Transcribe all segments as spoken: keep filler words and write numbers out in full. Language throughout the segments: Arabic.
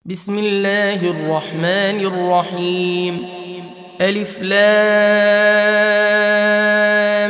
بسم الله الرحمن الرحيم. ألف لام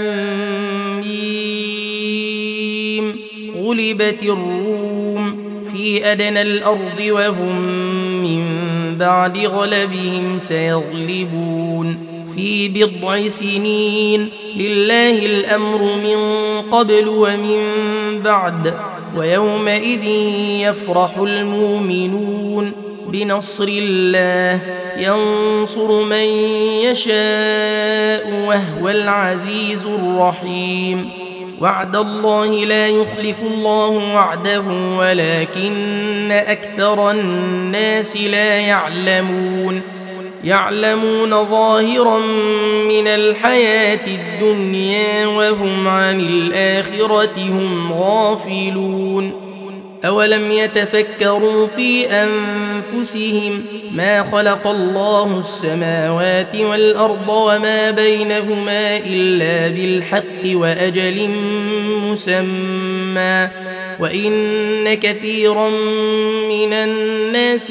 ميم. غلبت الروم في أدنى الأرض وهم من بعد غلبهم سيغلبون في بضع سنين. لله الأمر من قبل ومن بعد، ويومئذ يفرح المؤمنون بنصر الله ينصر من يشاء وهو العزيز الرحيم. وعد الله لا يخلف الله وعده ولكن أكثر الناس لا يعلمون. يعلمون ظاهرا من الحياة الدنيا وهم عن الآخرة هم غافلون. أولم يتفكروا في أنفسهم ما خلق الله السماوات والأرض وما بينهما إلا بالحق وأجل مسمى، وإن كثيرا من الناس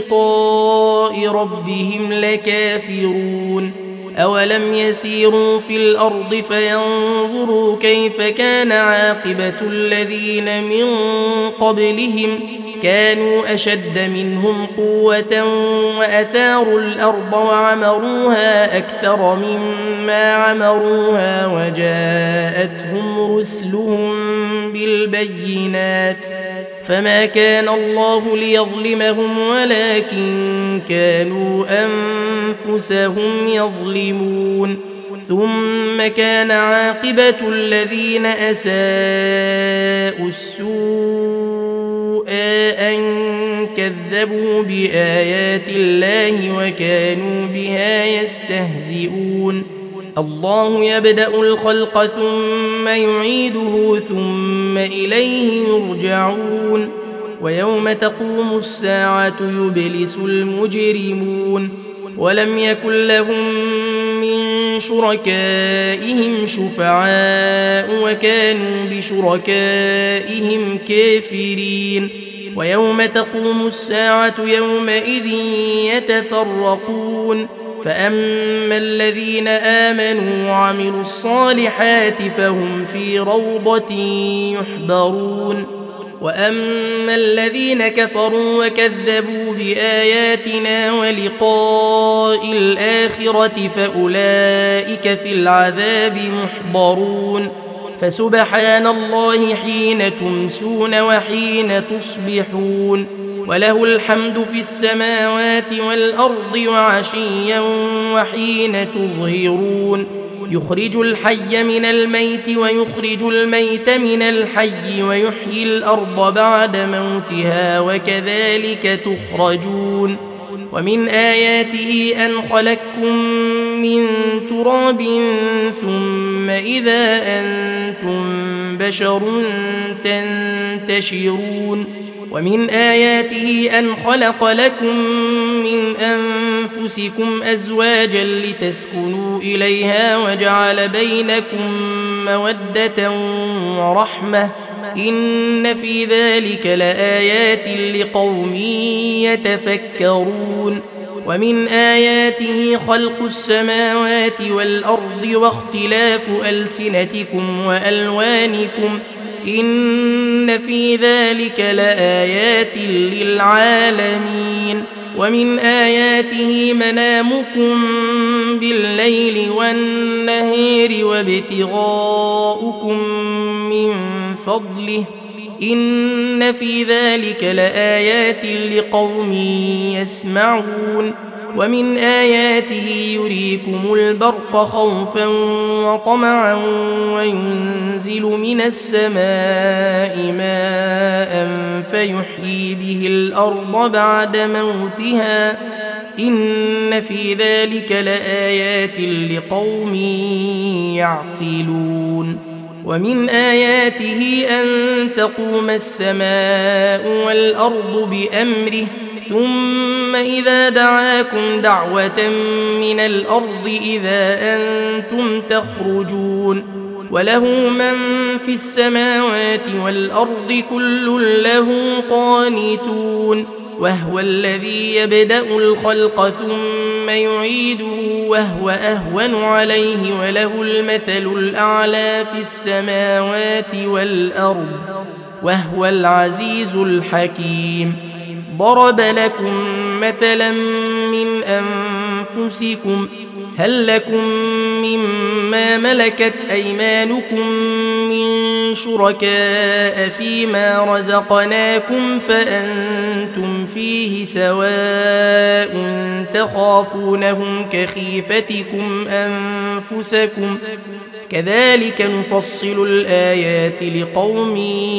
بلقاء ربهم لكافرون. أولم يسيروا في الأرض فينظروا كيف كان عاقبة الذين من قبلهم كانوا أشد منهم قوة وأثاروا الأرض وعمروها أكثر مما عمروها وجاءتهم رسلهم بالبينات، فما كان الله ليظلمهم ولكن كانوا أنفسهم يظلمون. ثم كان عاقبة الذين أساءوا السوء أن كذبوا بآيات الله وكانوا بها يستهزئون. الله يبدأ الخلق ثم يعيده ثم إليه يرجعون. ويوم تقوم الساعة يبلس المجرمون. ولم يكن لهم من شركائهم شفعاء وكانوا بشركائهم كافرين. ويوم تقوم الساعة يومئذ يتفرقون، فأما الذين آمنوا وعملوا الصالحات فهم في روضة يحبرون، وأما الذين كفروا وكذبوا بآياتنا ولقاء الآخرة فأولئك في العذاب محضرون. فسبحان الله حين تمسون وحين تصبحون، وله الحمد في السماوات والأرض وعشيا وحين تظهرون. يخرج الحي من الميت ويخرج الميت من الحي ويحيي الأرض بعد موتها وكذلك تخرجون. ومن آياته أن خلقكم من تراب ثم إذا أنتم بشر تنتشرون. ومن آياته أن خلق لكم من أنفسكم أزواجا لتسكنوا إليها وجعل بينكم مودة ورحمة، إن في ذلك لآيات لقوم يتفكرون. ومن آياته خلق السماوات والأرض واختلاف ألسنتكم وألوانكم، إن في ذلك لآيات للعالمين. ومن آياته منامكم بالليل والنهار وابتغاؤكم من فضله، إن في ذلك لآيات لقوم يسمعون. ومن آياته يريكم البرق خوفا وطمعا وينزل من السماء ماء فيحيي به الأرض بعد موتها، إن في ذلك لآيات لقوم يعقلون. ومن آياته أن تقوم السماء والأرض بأمره ثم إذا دعاكم دعوة من الأرض إذا أنتم تخرجون. وله من في السماوات والأرض كل له قانتون وهو الذي يبدأ الخلق ثم يعيده وهو أهون عليه وله المثل الأعلى في السماوات والأرض وهو العزيز الحكيم. ضرب لكم مثلا من أنفسكم هل لكم مما ملكت أيمانكم من شركاء فيما رزقناكم فأنتم فيه سواء تخافونهم كخيفتكم أنفسكم كذلك نفصل الآيات لقوم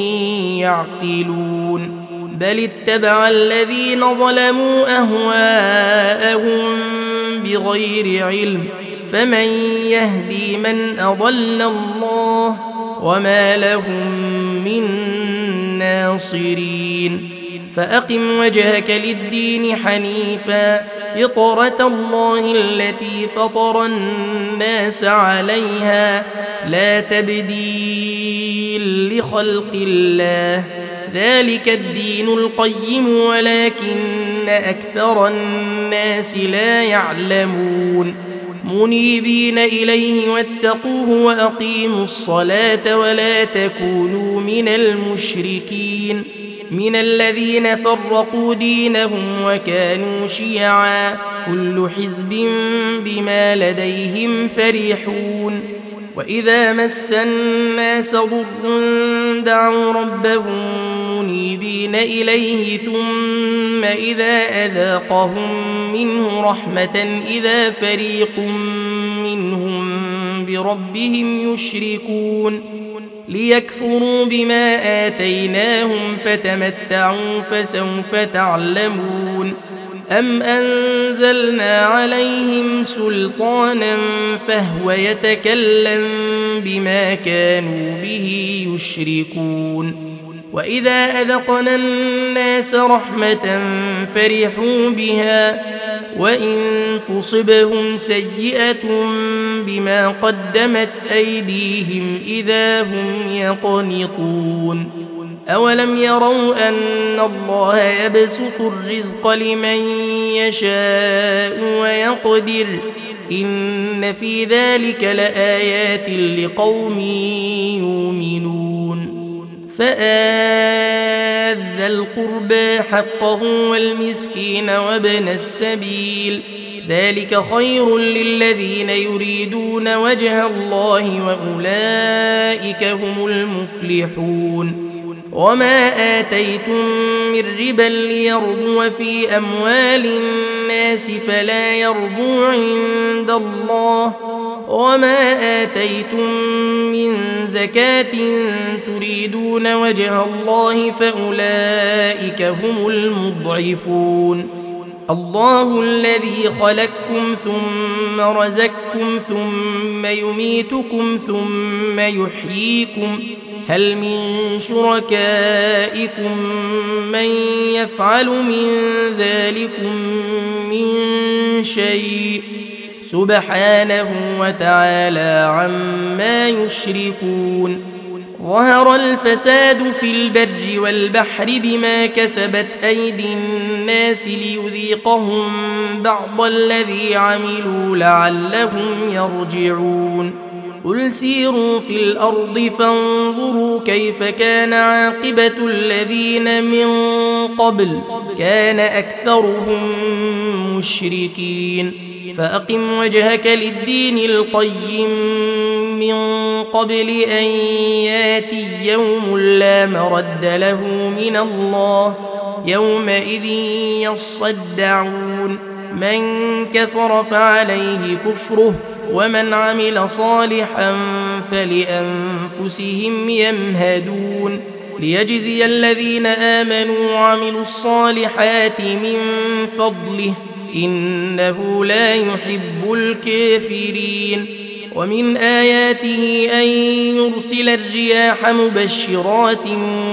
يعقلون. بل اتبع الذين ظلموا أهواءهم بغير علم فمن يهدي من أضل الله وما لهم من ناصرين. فأقم وجهك للدين حنيفا فطرة الله التي فطر الناس عليها لا تبديل لخلق الله ذلك الدين القيم ولكن أكثر الناس لا يعلمون. منيبين إليه واتقوه وأقيموا الصلاة ولا تكونوا من المشركين من الذين فرقوا دينهم وكانوا شيعا كل حزب بما لديهم فرحون. وإذا مس الناس ضر دعوا ربهم منيبين إليه ثم إذا أذاقهم منه رحمة إذا فريق منهم بربهم يشركون ليكفروا بما آتيناهم فتمتعوا فسوف تعلمون. أم أنزلنا عليهم سلطانا فهو يتكلم بما كانوا به يشركون. وإذا أذقنا الناس رحمة فرحوا بها وإن تصبهم سيئة بما قدمت أيديهم إذا هم يقنطون. أولم يروا أن الله يبسط الرزق لمن يشاء ويقدر إن في ذلك لآيات لقوم يؤمنون. فآت ذا القربى حقه والمسكين وابن السبيل ذلك خير للذين يريدون وجه الله وأولئك هم المفلحون. وما آتيتم من ربا ليربو في أموال الناس فلا يربو عند الله وما آتيتم من زكاة تريدون وجه الله فأولئك هم المضعفون. الله الذي خلقكم ثم رزقكم ثم يميتكم ثم يحييكم هل من شركائكم من يفعل من ذلكم من شيء سبحانه وتعالى عما يشركون. ظهر الفساد في البر والبحر بما كسبت أيدي الناس ليذيقهم بعض الذي عملوا لعلهم يرجعون. قل سيروا في الأرض فانظروا كيف كان عاقبة الذين من قبل كان أكثرهم مشركين. فأقم وجهك للدين القيم من قبل أن ياتي يوم لا مرد له من الله يومئذ يصدعون. من كفر فعليه كفره ومن عمل صالحا فلأنفسهم يمهدون ليجزي الذين آمنوا وعملوا الصالحات من فضله إنه لا يحب الكافرين. ومن آياته أن يرسل الرياح مبشرات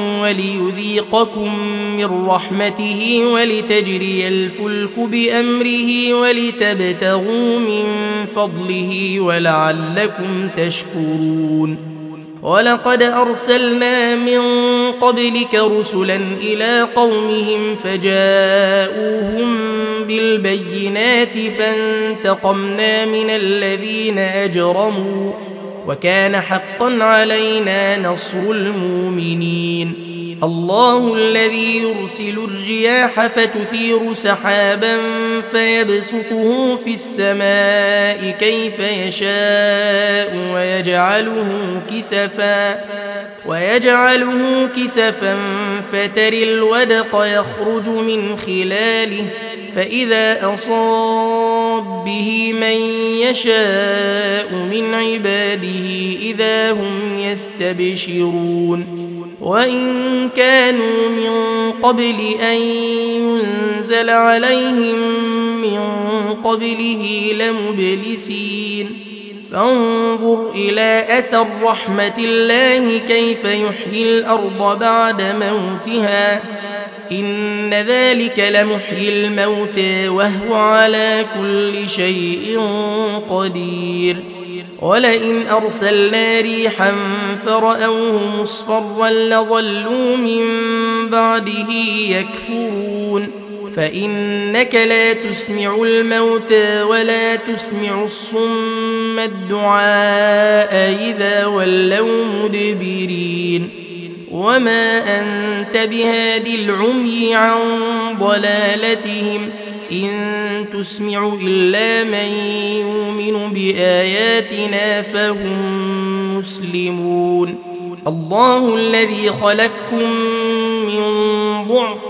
وليذيقكم من رحمته ولتجري الفلك بأمره ولتبتغوا من فضله ولعلكم تشكرون. ولقد أرسلنا من قبلك رسلا إلى قومهم فجاءوهم بالبينات فانتقمنا من الذين أجرموا وكان حقا علينا نصر المؤمنين. الله الذي يرسل الرياح فتثير سحابا فيبسطه في السماء كيف يشاء ويجعله كسفا ويجعله كسفا فترى الودق يخرج من خلاله فإذا أصاب به من يشاء من عباده إذا هم يستبشرون. وإن كانوا من قبل أن ينزل عليهم من قبله لمبلسين. فانظر إلى أثر رحمة الله كيف يحيي الأرض بعد موتها إن ذلك لمحيي الموتى وهو على كل شيء قدير. ولئن أرسلنا ريحا فرأوه مصفرا لظلوا من بعده يكفرون. فإنك لا تسمع الموتى ولا تسمع الصم الدعاء إذا ولوا مدبرين. وما أنت بهاد العمي عن ضلالتهم إن تسمع إلا من يؤمن بآياتنا فهم مسلمون. الله الذي خلقكم من ضعف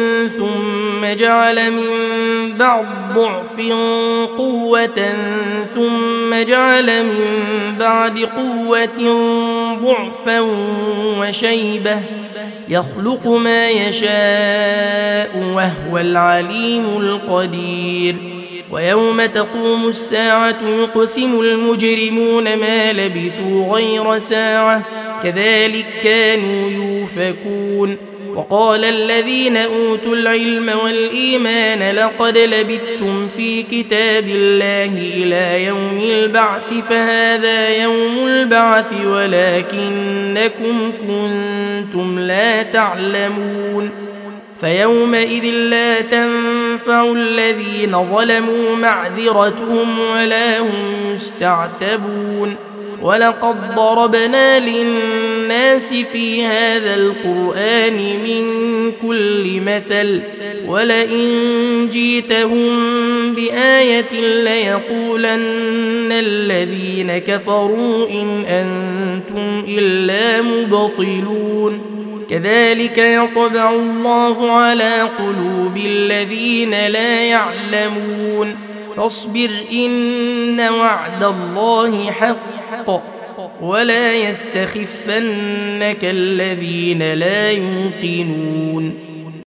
ثم جعل من بعد ضعف قوة ثم جعل من بعد قوة ضعفا وشيبة يخلق ما يشاء وهو العليم القدير. ويوم تقوم الساعة يقسم المجرمون ما لبثوا غير ساعة كذلك كانوا يؤفكون. وقال الذين أوتوا العلم والإيمان لقد لبثتم في كتاب الله إلى يوم البعث فهذا يوم البعث ولكنكم كنتم لا تعلمون. فيومئذ لا تنفع الذين ظلموا معذرتهم ولا هم يستعتبون. ولقد ضربنا للناس في هذا القرآن من كل مثل ولئن جيتهم بآية ليقولن الذين كفروا إن أنتم إلا مبطلون. كذلك يطبع الله على قلوب الذين لا يعلمون. فاصبر إن وعد الله حق ولا يستخفنك الذين لا يوقنون.